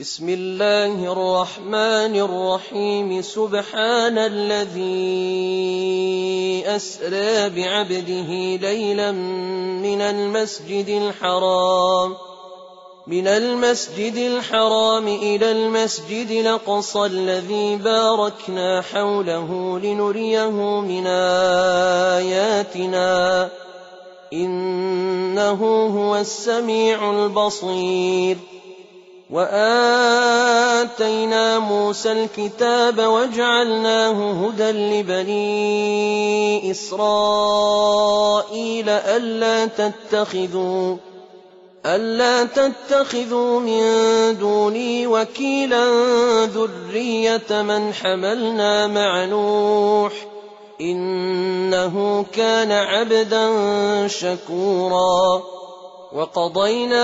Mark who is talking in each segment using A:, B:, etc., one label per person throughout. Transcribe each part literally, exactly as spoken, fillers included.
A: بسم الله الرحمن الرحيم سبحان الذي أسرى بعبده ليلا من المسجد الحرام من المسجد الحرام إلى المسجد الأقصى الذي باركنا حوله لنريه من آياتنا إنه هو السميع البصير. وآتينا موسى الكتاب وجعلناه هدى لبني إسرائيل ألا تتخذوا ألا تتخذوا من دوني وكيلا ذرية من حملنا مع نوح إنه كان عبدا شكورا. وقضينا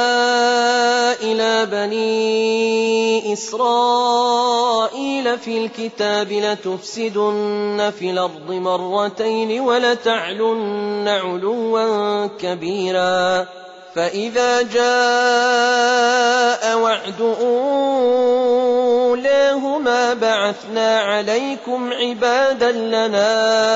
A: إلى بني إسرائيل في الكتاب لتفسدن في الأرض مرتين ولتعلن علوا كبيرا فإذا جاء وعد أولاهما بعثنا عليكم عبادا لنا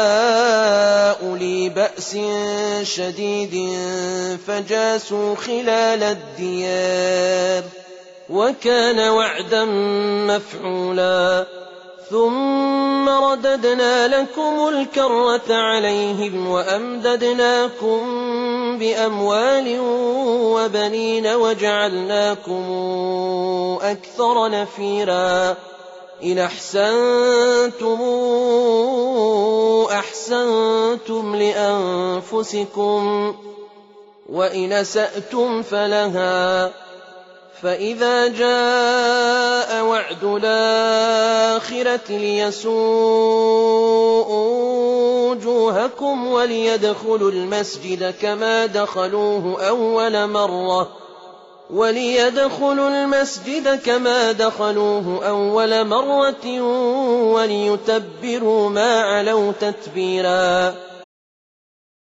A: أولي بأس شديد فجاسوا خلال الديار وكان وعدا مفعولا. ثم رددنا لكم الكرة عليهم وأمددناكم بأموال وبنين وجعلناكم أكثر نفيرا. إن أحسنتم أحسنتم لأنفسكم وإن أسأتم فلها فإذا جاء وعد الآخرة ليسوءوا وجوهكم وليدخلوا المسجد كما دخلوه أول مرة وليدخلوا المسجد كما دخلوه أول مرة وليتبروا ما علوا تتبيرا.